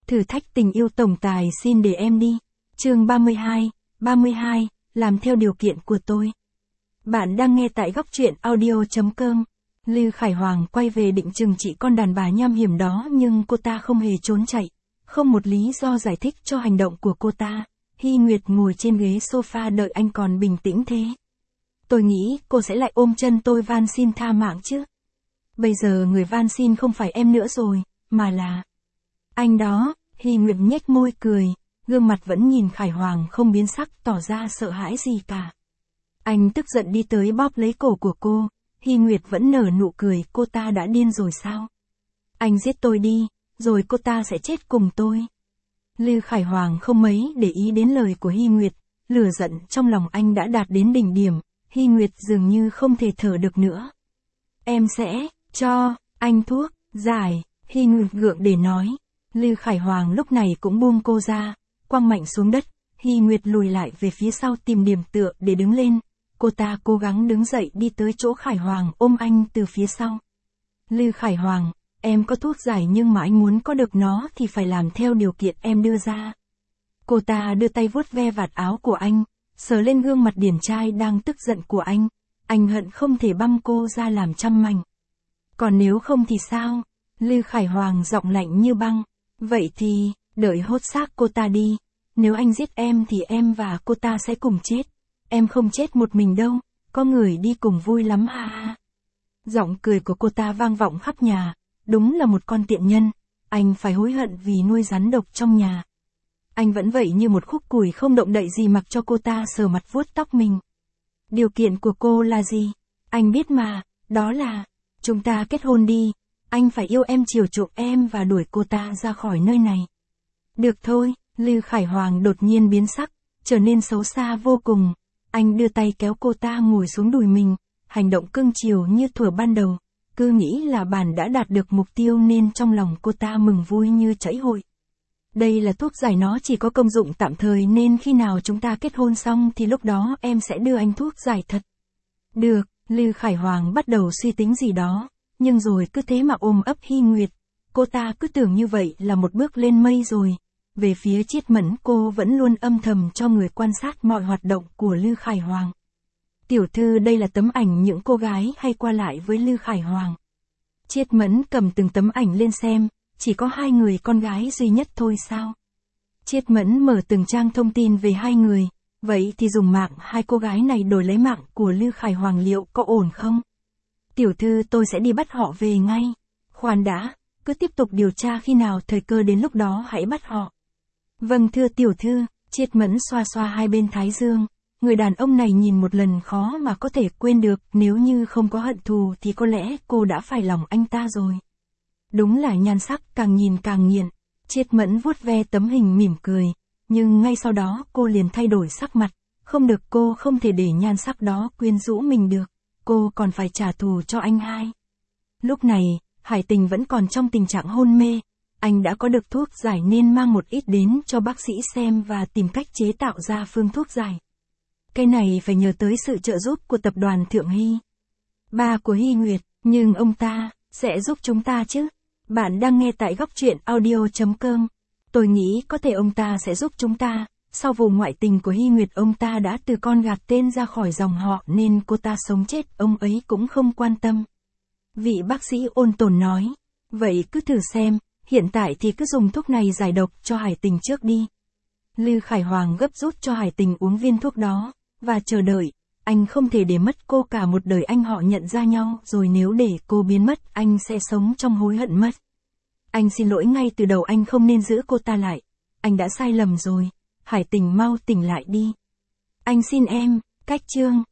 Thử thách tình yêu tổng tài xin để em đi. Chương 32, làm theo điều kiện của tôi. Bạn đang nghe tại góc truyện audio.com. Lưu Khải Hoàng quay về định trừng trị con đàn bà nham hiểm đó, nhưng cô ta không hề trốn chạy. Không một lý do giải thích cho hành động của cô ta. Hy Nguyệt ngồi trên ghế sofa đợi anh còn bình tĩnh thế. Tôi nghĩ cô sẽ lại ôm chân tôi van xin tha mạng chứ. Bây giờ người van xin không phải em nữa rồi, mà là anh đó. Hy Nguyệt nhếch môi cười, gương mặt vẫn nhìn Khải Hoàng không biến sắc, tỏ ra sợ hãi gì cả. Anh tức giận đi tới bóp lấy cổ của cô. Hy Nguyệt vẫn nở nụ cười, cô ta đã điên rồi sao? Anh giết tôi đi, rồi cô ta sẽ chết cùng tôi. Lưu Khải Hoàng không mấy để ý đến lời của Hy Nguyệt, lửa giận trong lòng anh đã đạt đến đỉnh điểm. Hy Nguyệt dường như không thể thở được nữa. Em sẽ cho anh thuốc giải. Hy Nguyệt gượng để nói. Lưu Khải Hoàng lúc này cũng buông cô ra, quăng mạnh xuống đất. Hy Nguyệt lùi lại về phía sau tìm điểm tựa để đứng lên. Cô ta cố gắng đứng dậy đi tới chỗ Khải Hoàng, ôm anh từ phía sau. Lưu Khải Hoàng, em có thuốc giải nhưng mà anh muốn có được nó thì phải làm theo điều kiện em đưa ra. Cô ta đưa tay vuốt ve vạt áo của anh, sờ lên gương mặt điển trai đang tức giận của anh. Anh hận không thể băm cô ra làm trăm mảnh. Còn nếu không thì sao? Lưu Khải Hoàng giọng lạnh như băng. Vậy thì, đợi hốt xác cô ta đi. Nếu anh giết em thì em và cô ta sẽ cùng chết. Em không chết một mình đâu, có người đi cùng vui lắm ha ha. Giọng cười của cô ta vang vọng khắp nhà. Đúng là một con tiện nhân. Anh phải hối hận vì nuôi rắn độc trong nhà. Anh vẫn vậy như một khúc củi không động đậy gì, mặc cho cô ta sờ mặt vuốt tóc mình. Điều kiện của cô là gì? Anh biết mà, đó là chúng ta kết hôn đi. Anh phải yêu em, chiều chuộng em và đuổi cô ta ra khỏi nơi này. Được thôi. Lưu Khải Hoàng đột nhiên biến sắc, trở nên xấu xa vô cùng. Anh đưa tay kéo cô ta ngồi xuống đùi mình, hành động cưng chiều như thuở ban đầu. Cứ nghĩ là bạn đã đạt được mục tiêu nên trong lòng cô ta mừng vui như chảy hội. Đây là thuốc giải, nó chỉ có công dụng tạm thời nên khi nào chúng ta kết hôn xong thì lúc đó em sẽ đưa anh thuốc giải thật. Được. Lưu Khải Hoàng bắt đầu suy tính gì đó, nhưng rồi cứ thế mà ôm ấp Hy Nguyệt. Cô ta cứ tưởng như vậy là một bước lên mây rồi. Về phía Triết Mẫn, cô vẫn luôn âm thầm cho người quan sát mọi hoạt động của Lưu Khải Hoàng. Tiểu thư, đây là tấm ảnh những cô gái hay qua lại với Lưu Khải Hoàng. Triết Mẫn cầm từng tấm ảnh lên xem, chỉ có hai người con gái duy nhất thôi sao? Triết Mẫn mở từng trang thông tin về hai người, vậy thì dùng mạng hai cô gái này đổi lấy mạng của Lưu Khải Hoàng liệu có ổn không? Tiểu thư, tôi sẽ đi bắt họ về ngay. Khoan đã, cứ tiếp tục điều tra, khi nào thời cơ đến lúc đó hãy bắt họ. Vâng thưa tiểu thư. Triết Mẫn xoa xoa hai bên thái dương. Người đàn ông này nhìn một lần khó mà có thể quên được, nếu như không có hận thù thì có lẽ cô đã phải lòng anh ta rồi. Đúng là nhan sắc càng nhìn càng nghiện. Triết Mẫn vuốt ve tấm hình mỉm cười, nhưng ngay sau đó cô liền thay đổi sắc mặt. Không được, cô không thể để nhan sắc đó quyến rũ mình được. Cô còn phải trả thù cho anh hai. Lúc này, Hải Tình vẫn còn trong tình trạng hôn mê. Anh đã có được thuốc giải nên mang một ít đến cho bác sĩ xem và tìm cách chế tạo ra phương thuốc giải. Cái này phải nhờ tới sự trợ giúp của tập đoàn Thượng Hy. Ba của Hy Nguyệt, nhưng ông ta sẽ giúp chúng ta chứ? Bạn đang nghe tại góc truyện audio.com. Tôi nghĩ có thể ông ta sẽ giúp chúng ta. Sau vụ ngoại tình của Hy Nguyệt, ông ta đã từ con gạt tên ra khỏi dòng họ nên cô ta sống chết ông ấy cũng không quan tâm. Vị bác sĩ ôn tồn nói. Vậy cứ thử xem, hiện tại thì cứ dùng thuốc này giải độc cho Hải Tình trước đi. Lưu Khải Hoàng gấp rút cho Hải Tình uống viên thuốc đó, và chờ đợi. Anh không thể để mất cô cả một đời, anh họ nhận ra nhau rồi, nếu để cô biến mất anh sẽ sống trong hối hận mất. Anh xin lỗi ngay từ đầu, anh không nên giữ cô ta lại. Anh đã sai lầm rồi. Hải Tình mau tỉnh lại đi. Anh xin em. Cách chương